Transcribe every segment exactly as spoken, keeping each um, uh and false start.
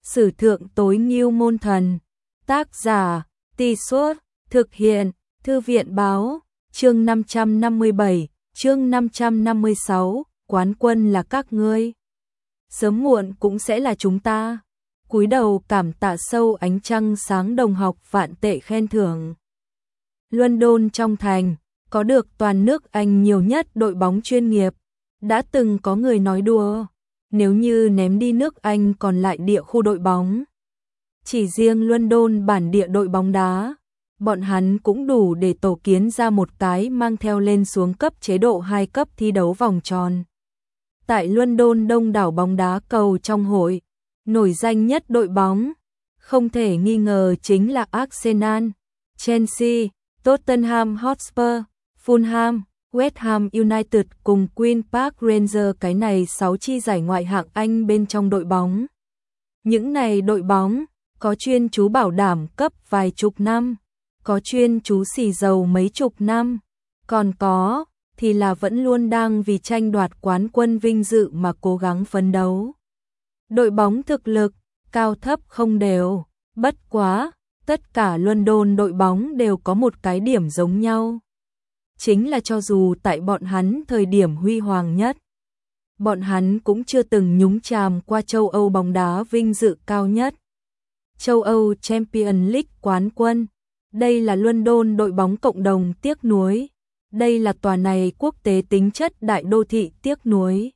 Sử thượng tối ngưu môn thần. Tác giả, Tì Suốt, thực hiện, Thư viện báo, chương năm trăm năm mươi bảy, chương năm trăm năm mươi sáu, quán quân là các ngươi. Sớm muộn cũng sẽ là chúng ta. Cúi đầu cảm tạ sâu ánh trăng sáng đồng học vạn tệ khen thưởng. London trong thành, có được toàn nước Anh nhiều nhất đội bóng chuyên nghiệp. Đã từng có người nói đùa, nếu như ném đi nước Anh còn lại địa khu đội bóng. Chỉ riêng London bản địa đội bóng đá, bọn hắn cũng đủ để tổ kiến ra một cái mang theo lên xuống cấp chế độ hai cấp thi đấu vòng tròn. Tại London đông đảo bóng đá cầu trong hội, nổi danh nhất đội bóng, không thể nghi ngờ chính là Arsenal, Chelsea, Tottenham Hotspur, Fulham, West Ham United cùng Queen Park Rangers, cái này sáu chi giải ngoại hạng Anh bên trong đội bóng. Những này đội bóng có chuyên chú bảo đảm cấp vài chục năm, có chuyên chú xì dầu mấy chục năm, còn có thì là vẫn luôn đang vì tranh đoạt quán quân vinh dự mà cố gắng phấn đấu. Đội bóng thực lực cao thấp không đều, bất quá tất cả London đội bóng đều có một cái điểm giống nhau. Chính là cho dù tại bọn hắn thời điểm huy hoàng nhất, bọn hắn cũng chưa từng nhúng chàm qua châu Âu bóng đá vinh dự cao nhất. Châu Âu Champions League quán quân, đây là London đội bóng cộng đồng tiếc nuối, đây là tòa này quốc tế tính chất đại đô thị tiếc nuối.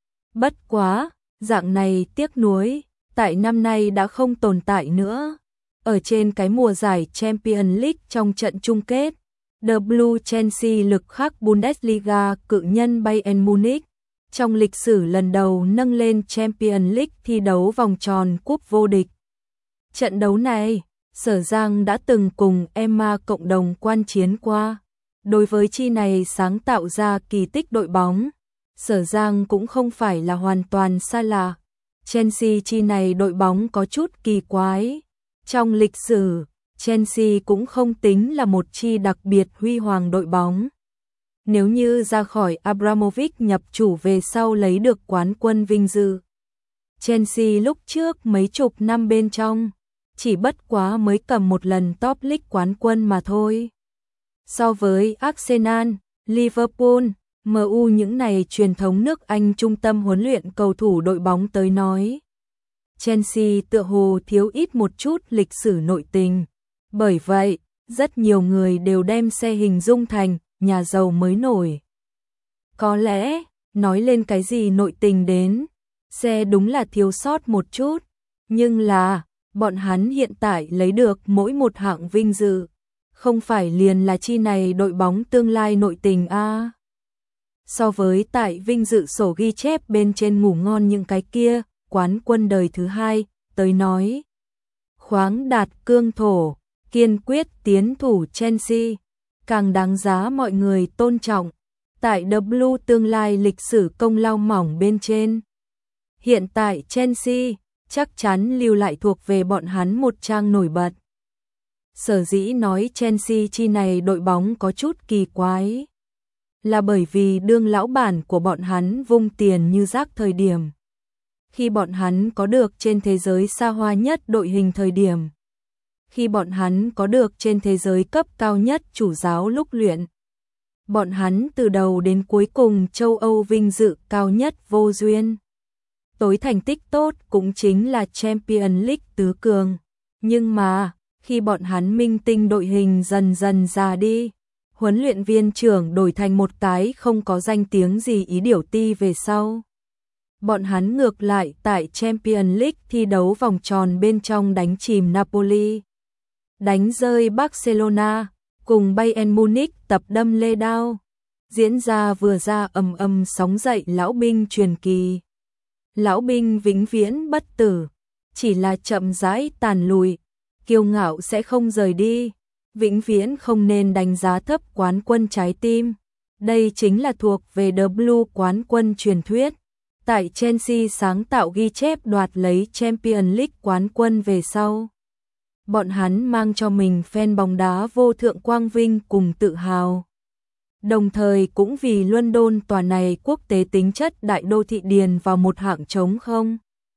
Bất quá, dạng này tiếc nuối, tại năm nay đã không tồn tại nữa. Ở trên cái mùa giải Champions League trong trận chung kết, The Blue Chelsea lực khắc Bundesliga cự nhân Bayern Munich, trong lịch sử lần đầu nâng lên Champions League thi đấu vòng tròn cúp vô địch. Trận đấu này, Sở Giang đã từng cùng Emma cộng đồng quan chiến qua. Đối với chi này sáng tạo ra kỳ tích đội bóng, Sở Giang cũng không phải là hoàn toàn xa lạ. Chelsea chi này đội bóng có chút kỳ quái. Trong lịch sử, Chelsea cũng không tính là một chi đặc biệt huy hoàng đội bóng. Nếu như ra khỏi Abramovich nhập chủ về sau lấy được quán quân vinh dự, Chelsea lúc trước mấy chục năm bên trong, chỉ bất quá mới cầm một lần top league quán quân mà thôi. So với Arsenal, Liverpool, em u những này truyền thống nước Anh trung tâm huấn luyện cầu thủ đội bóng tới nói, Chelsea tựa hồ thiếu ít một chút lịch sử nội tình. Bởi vậy, rất nhiều người đều đem xe hình dung thành nhà giàu mới nổi. Có lẽ, nói lên cái gì nội tình đến, xe đúng là thiếu sót một chút, nhưng là, bọn hắn hiện tại lấy được mỗi một hạng vinh dự, không phải liền là chi này đội bóng tương lai nội tình a. À. So với tại vinh dự sổ ghi chép bên trên ngủ ngon những cái kia, quán quân đời thứ hai, tới nói. Khoáng đạt cương thổ, kiên quyết tiến thủ Chelsea, càng đáng giá mọi người tôn trọng, tại The Blue tương lai lịch sử công lao mỏng bên trên. Hiện tại Chelsea, chắc chắn lưu lại thuộc về bọn hắn một trang nổi bật. Sở dĩ nói Chelsea chi này đội bóng có chút kỳ quái, là bởi vì đương lão bản của bọn hắn vung tiền như rác thời điểm. Khi bọn hắn có được trên thế giới xa hoa nhất đội hình thời điểm. Khi bọn hắn có được trên thế giới cấp cao nhất chủ giáo lúc luyện. Bọn hắn từ đầu đến cuối cùng châu Âu vinh dự cao nhất vô duyên. Tối thành tích tốt cũng chính là Champions League tứ cường. Nhưng mà, khi bọn hắn minh tinh đội hình dần dần già đi, huấn luyện viên trưởng đổi thành một cái không có danh tiếng gì ý điểu ti về sau. Bọn hắn ngược lại tại Champions League thi đấu vòng tròn bên trong đánh chìm Napoli, đánh rơi Barcelona, cùng Bayern Munich tập đâm lê đao. Diễn ra vừa ra ầm ầm sóng dậy lão binh truyền kỳ. Lão binh vĩnh viễn bất tử, chỉ là chậm rãi tàn lùi, kiêu ngạo sẽ không rời đi, vĩnh viễn không nên đánh giá thấp quán quân trái tim. Đây chính là thuộc về The Blue quán quân truyền thuyết. Tại Chelsea sáng tạo ghi chép đoạt lấy Champions League quán quân về sau. Bọn hắn mang cho mình fan bóng đá vô thượng quang vinh cùng tự hào. Đồng thời cũng vì London tòa này quốc tế tính chất đại đô thị điền vào một hạng trống không.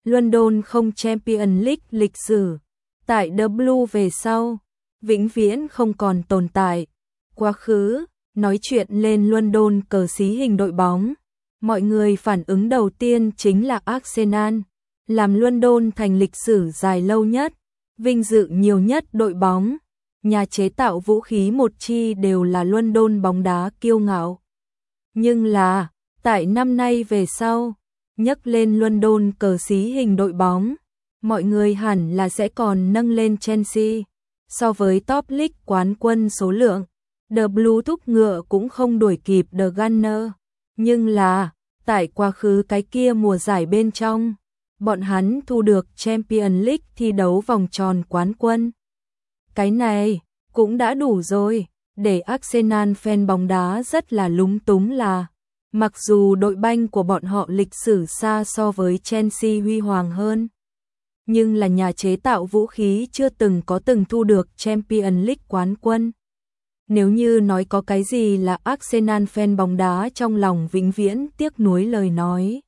London không Champions League lịch sử. Tại W về sau, vĩnh viễn không còn tồn tại. Quá khứ, nói chuyện lên London cờ xí hình đội bóng. Mọi người phản ứng đầu tiên chính là Arsenal, làm London thành lịch sử dài lâu nhất, vinh dự nhiều nhất đội bóng. Nhà chế tạo vũ khí một chi đều là London bóng đá kiêu ngạo. Nhưng là, tại năm nay về sau, nhắc lên London cờ xí hình đội bóng, mọi người hẳn là sẽ còn nâng lên Chelsea. So với top league quán quân số lượng, The Blue thúc ngựa cũng không đuổi kịp The Gunner. Nhưng là, tại quá khứ cái kia mùa giải bên trong, bọn hắn thu được Champions League thi đấu vòng tròn quán quân. Cái này cũng đã đủ rồi, để Arsenal fan bóng đá rất là lúng túng là, mặc dù đội banh của bọn họ lịch sử xa so với Chelsea huy hoàng hơn, nhưng là nhà chế tạo vũ khí chưa từng có từng thu được Champions League quán quân. Nếu như nói có cái gì là Arsenal fan bóng đá trong lòng vĩnh viễn tiếc nuối lời nói,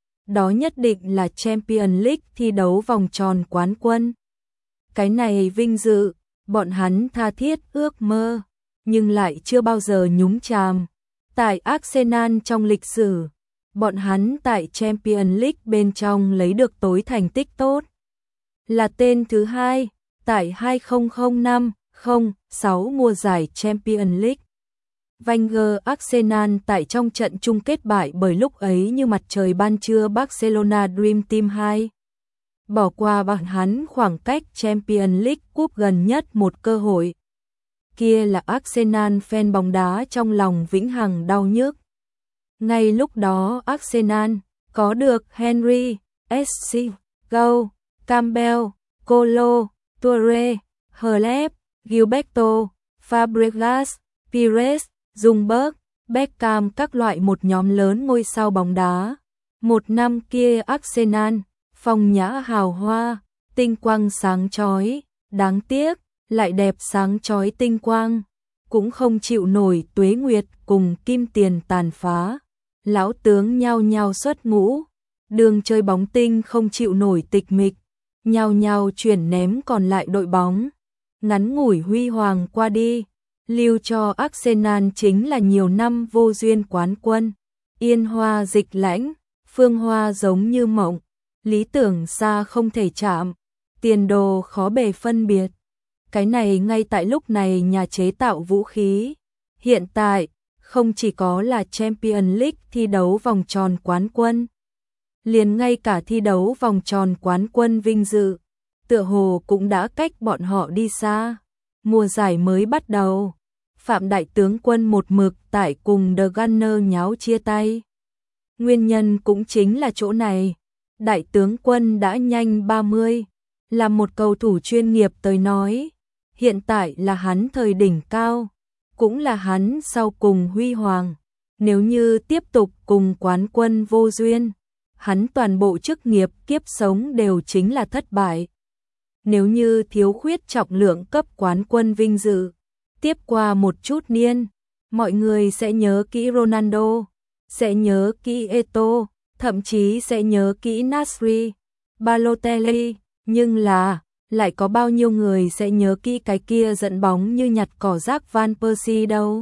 đó nhất định là Champions League thi đấu vòng tròn quán quân. Cái này vinh dự, bọn hắn tha thiết ước mơ, nhưng lại chưa bao giờ nhúng chàm. Tại Arsenal trong lịch sử, bọn hắn tại Champions League bên trong lấy được tối thành tích tốt, là tên thứ hai tại hai không không năm không sáu mùa giải Champions League. Wenger Arsenal tại trong trận chung kết bại bởi lúc ấy như mặt trời ban trưa Barcelona Dream Team hai. Bỏ qua bọn hắn khoảng cách Champions League Cup gần nhất một cơ hội. Kia là Arsenal fan bóng đá trong lòng vĩnh hằng đau nhức. Ngay lúc đó Arsenal có được Henry, Essie, Gow, Campbell, Colo, Toure, Halep, Gilberto, Fabregas, Pires, Ljungberg, Beckham, các loại một nhóm lớn ngôi sao bóng đá. Một năm kia Arsenal, phong nhã hào hoa, tinh quang sáng chói, đáng tiếc, lại đẹp sáng chói tinh quang, cũng không chịu nổi tuế nguyệt cùng kim tiền tàn phá. Lão tướng nhao nhao xuất ngũ, đường chơi bóng tinh không chịu nổi tịch mịch, nhao nhao chuyển ném còn lại đội bóng. Ngắn ngủi huy hoàng qua đi, lưu cho Arsenal chính là nhiều năm vô duyên quán quân. Yên hoa dịch lãnh, phương hoa giống như mộng, lý tưởng xa không thể chạm, tiền đồ khó bề phân biệt. Cái này ngay tại lúc này nhà chế tạo vũ khí, hiện tại, không chỉ có là Champions League thi đấu vòng tròn quán quân, liền ngay cả thi đấu vòng tròn quán quân vinh dự, tựa hồ cũng đã cách bọn họ đi xa. Mùa giải mới bắt đầu, Phạm Đại tướng quân một mực tại cùng The Gunner nháo chia tay. Nguyên nhân cũng chính là chỗ này. Đại tướng quân đã nhanh ba mươi, là một cầu thủ chuyên nghiệp tới nói, hiện tại là hắn thời đỉnh cao, cũng là hắn sau cùng huy hoàng. Nếu như tiếp tục cùng quán quân vô duyên, hắn toàn bộ chức nghiệp kiếp sống đều chính là thất bại. Nếu như thiếu khuyết trọng lượng cấp quán quân vinh dự, tiếp qua một chút niên, mọi người sẽ nhớ kỹ Ronaldo, sẽ nhớ kỹ Eto'o, thậm chí sẽ nhớ kỹ Nasri, Balotelli, nhưng là, lại có bao nhiêu người sẽ nhớ kỹ cái kia dẫn bóng như nhặt cỏ rác Van Persie đâu.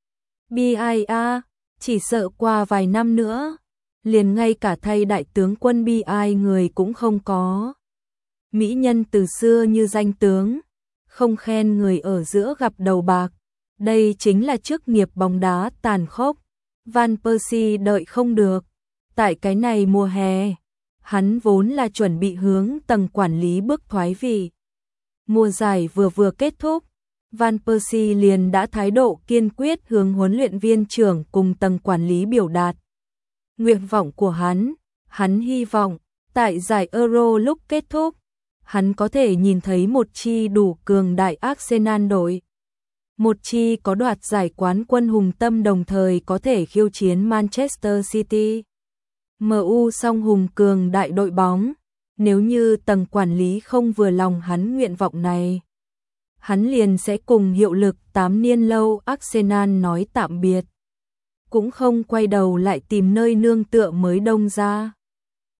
bê i a, chỉ sợ qua vài năm nữa, liền ngay cả thay đại tướng quân bê i người cũng không có. Mỹ nhân từ xưa như danh tướng, không khen người ở giữa gặp đầu bạc, đây chính là chức nghiệp bóng đá tàn khốc. Van Persie đợi không được, tại cái này mùa hè, hắn vốn là chuẩn bị hướng tầng quản lý bước thoái vị. Mùa giải vừa vừa kết thúc, Van Persie liền đã thái độ kiên quyết hướng huấn luyện viên trưởng cùng tầng quản lý biểu đạt nguyện vọng của hắn. Hắn hy vọng, tại giải Euro lúc kết thúc, hắn có thể nhìn thấy một chi đủ cường đại Arsenal đội. Một chi có đoạt giải quán quân hùng tâm đồng thời có thể khiêu chiến Manchester City. em u song hùng cường đại đội bóng. Nếu như tầng quản lý không vừa lòng hắn nguyện vọng này, hắn liền sẽ cùng hiệu lực tám niên lâu Arsenal nói tạm biệt, cũng không quay đầu lại tìm nơi nương tựa mới đông ra.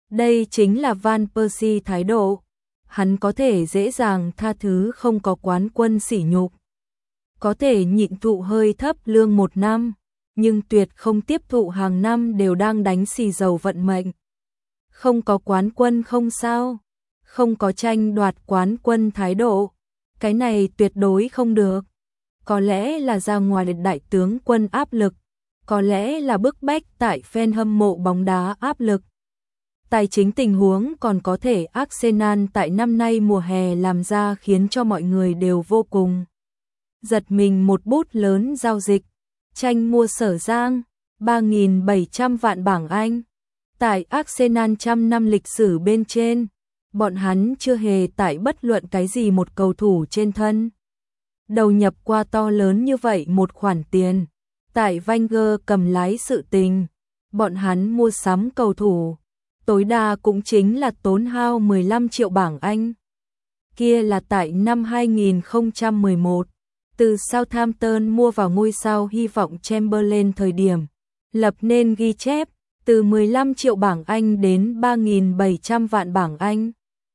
Đây chính là Van Persie thái độ. Hắn có thể dễ dàng tha thứ không có quán quân sỉ nhục. Có thể nhịn thụ hơi thấp lương một năm, nhưng tuyệt không tiếp thụ hàng năm đều đang đánh xì dầu vận mệnh. Không có quán quân không sao, không có tranh đoạt quán quân thái độ, cái này tuyệt đối không được. Có lẽ là ra ngoài đại tướng quân áp lực, có lẽ là bức bách tại fan hâm mộ bóng đá áp lực. Tài chính tình huống còn có thể Arsenal tại năm nay mùa hè làm ra khiến cho mọi người đều vô cùng giật mình một bút lớn giao dịch, tranh mua Sở Giang, ba nghìn bảy trăm vạn bảng Anh. Tại Arsenal trăm năm lịch sử bên trên, bọn hắn chưa hề tại bất luận cái gì một cầu thủ trên thân đầu nhập qua to lớn như vậy một khoản tiền. Tại Wenger cầm lái sự tình, bọn hắn mua sắm cầu thủ, tối đa cũng chính là tốn hao mười lăm triệu bảng Anh. Kia là tại năm hai nghìn không trăm mười một, từ Southampton mua vào ngôi sao hy vọng Chamberlain thời điểm, lập nên ghi chép, từ mười lăm triệu bảng Anh đến ba nghìn bảy trăm vạn bảng Anh.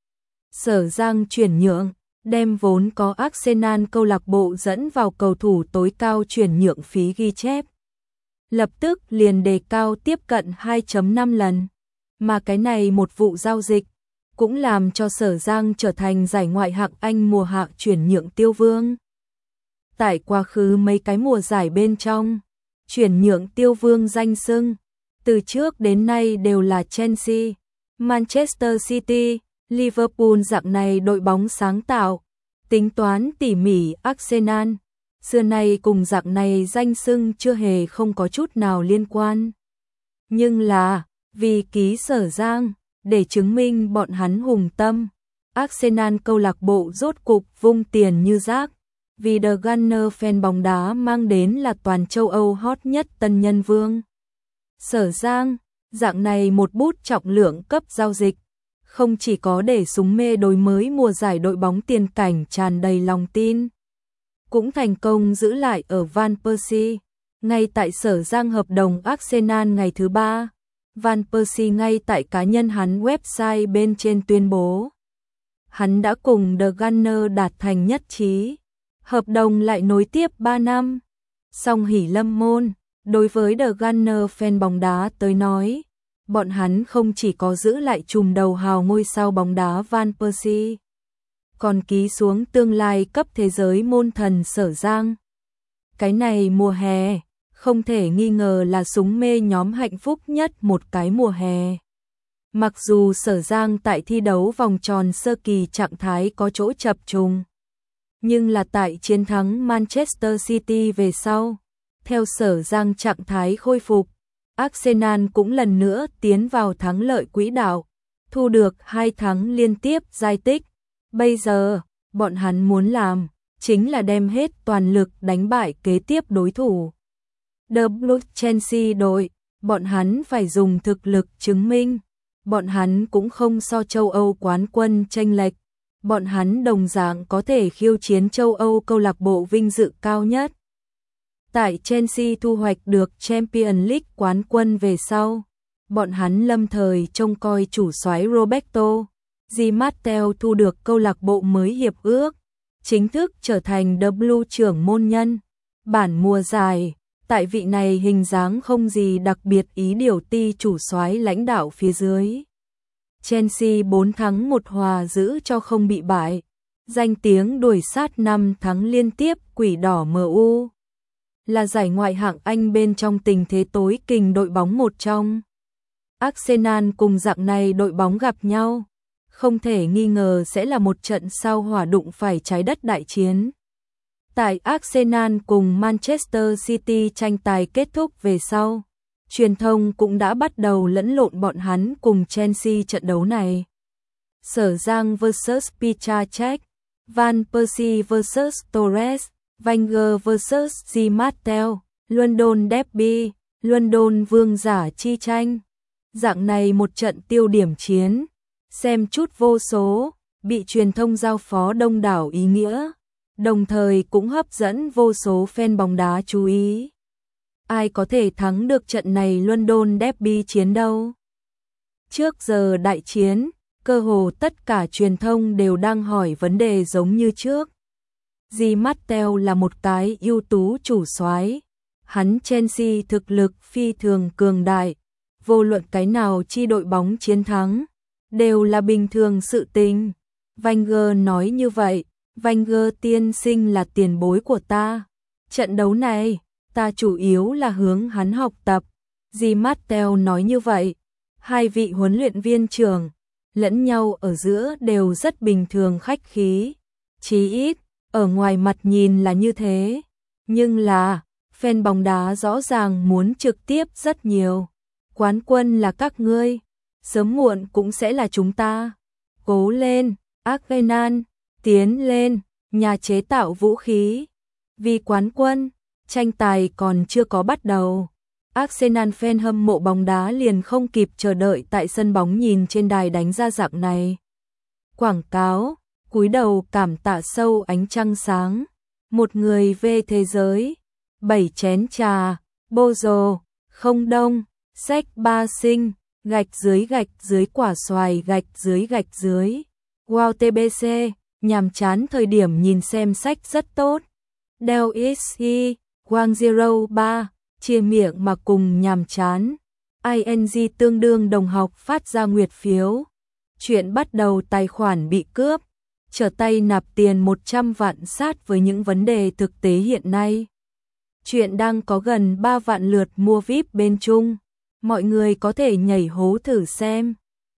Sở Giang chuyển nhượng, đem vốn có Arsenal câu lạc bộ dẫn vào cầu thủ tối cao chuyển nhượng phí ghi chép. Lập tức liền đề cao tiếp cận hai phẩy năm lần, mà cái này một vụ giao dịch cũng làm cho Sở Giang trở thành giải ngoại hạng Anh mùa hạ chuyển nhượng tiêu vương. Tại quá khứ mấy cái mùa giải bên trong, chuyển nhượng tiêu vương danh xưng từ trước đến nay đều là Chelsea, Manchester City, Liverpool dạng này đội bóng sáng tạo, tính toán tỉ mỉ. Arsenal xưa nay cùng dạng này danh xưng chưa hề không có chút nào liên quan. Nhưng là, vì ký Sở Giang, để chứng minh bọn hắn hùng tâm, Arsenal câu lạc bộ rốt cục vung tiền như rác, vì The Gunner fan bóng đá mang đến là toàn châu Âu hot nhất tân nhân vương. Sở Giang, dạng này một bút trọng lượng cấp giao dịch, không chỉ có để súng mê đối mới mùa giải đội bóng tiền cảnh tràn đầy lòng tin, cũng thành công giữ lại ở Van Persie. Ngay tại Sở Giang hợp đồng Arsenal ngày thứ ba, Van Persie ngay tại cá nhân hắn website bên trên tuyên bố, hắn đã cùng The Gunner đạt thành nhất trí, hợp đồng lại nối tiếp ba năm. Song hỉ lâm môn, đối với The Gunner fan bóng đá tới nói, bọn hắn không chỉ có giữ lại trùm đầu hào ngôi sao bóng đá Van Persie, còn ký xuống tương lai cấp thế giới môn thần Sở Giang. Cái này mùa hè, không thể nghi ngờ là súng mê nhóm hạnh phúc nhất một cái mùa hè. Mặc dù Sở Giang tại thi đấu vòng tròn sơ kỳ trạng thái có chỗ chập trùng, nhưng là tại chiến thắng Manchester City về sau, theo Sở Giang trạng thái khôi phục, Arsenal cũng lần nữa tiến vào thắng lợi quỹ đạo, thu được hai thắng liên tiếp giai tích. Bây giờ, bọn hắn muốn làm chính là đem hết toàn lực đánh bại kế tiếp đối thủ. The Blues Chelsea đội, bọn hắn phải dùng thực lực chứng minh, bọn hắn cũng không so châu Âu quán quân chênh lệch, bọn hắn đồng dạng có thể khiêu chiến châu Âu câu lạc bộ vinh dự cao nhất. Tại Chelsea thu hoạch được Champions League quán quân về sau, bọn hắn lâm thời trông coi chủ soái Roberto Di Matteo thu được câu lạc bộ mới hiệp ước, chính thức trở thành The Blue trưởng môn nhân. Bản mùa giải, tại vị này hình dáng không gì đặc biệt ý điều ti chủ soái lãnh đạo phía dưới, Chelsea bốn thắng một hòa giữ cho không bị bại, danh tiếng đuổi sát năm thắng liên tiếp Quỷ đỏ em u. Là giải ngoại hạng Anh bên trong tình thế tối kình đội bóng một trong. Arsenal cùng dạng này đội bóng gặp nhau, không thể nghi ngờ sẽ là một trận sao hỏa đụng phải trái đất đại chiến. Tại Arsenal cùng Manchester City tranh tài kết thúc về sau, truyền thông cũng đã bắt đầu lẫn lộn bọn hắn cùng Chelsea trận đấu này. Sở Giang versus Petr Cech, Van Persie versus Torres, Wenger versus Di Matteo, London Derby, London vương giả chi tranh. Dạng này một trận tiêu điểm chiến, xem chút vô số, bị truyền thông giao phó đông đảo ý nghĩa, đồng thời cũng hấp dẫn vô số fan bóng đá chú ý. Ai có thể thắng được trận này London Derby chiến đâu? Trước giờ đại chiến, cơ hồ tất cả truyền thông đều đang hỏi vấn đề giống như trước. Di Matteo là một cái ưu tú chủ soái. Hắn Chelsea thực lực phi thường cường đại, vô luận cái nào chi đội bóng chiến thắng, đều là bình thường sự tình. Wenger nói như vậy, Wenger tiên sinh là tiền bối của ta. Trận đấu này, ta chủ yếu là hướng hắn học tập. Di Matteo nói như vậy, hai vị huấn luyện viên trưởng, lẫn nhau ở giữa đều rất bình thường khách khí. Chí ít, ở ngoài mặt nhìn là như thế. Nhưng là, fan bóng đá rõ ràng muốn trực tiếp rất nhiều. Quán quân là các ngươi, sớm muộn cũng sẽ là chúng ta. Cố lên, Arsenal, tiến lên, nhà chế tạo vũ khí. Vì quán quân, tranh tài còn chưa có bắt đầu. Arsenal fan hâm mộ bóng đá liền không kịp chờ đợi tại sân bóng nhìn trên đài đánh ra dạng này. Quảng cáo, cúi đầu cảm tạ sâu ánh trăng sáng. Một người về thế giới, bảy chén trà, bô rồ, không đông, sách ba sinh, gạch dưới gạch dưới quả xoài gạch dưới gạch dưới. Wow tê bê xê, nhàm chán thời điểm nhìn xem sách rất tốt. Del Ixi, Wang Zero ba, chia miệng mà cùng nhàm chán. i en giê tương đương đồng học phát ra nguyệt phiếu. Chuyện bắt đầu tài khoản bị cướp, trở tay nạp tiền một trăm vạn sát với những vấn đề thực tế hiện nay. Chuyện đang có gần ba vạn lượt mua víp bên Trung. Mọi người có thể nhảy hố thử xem.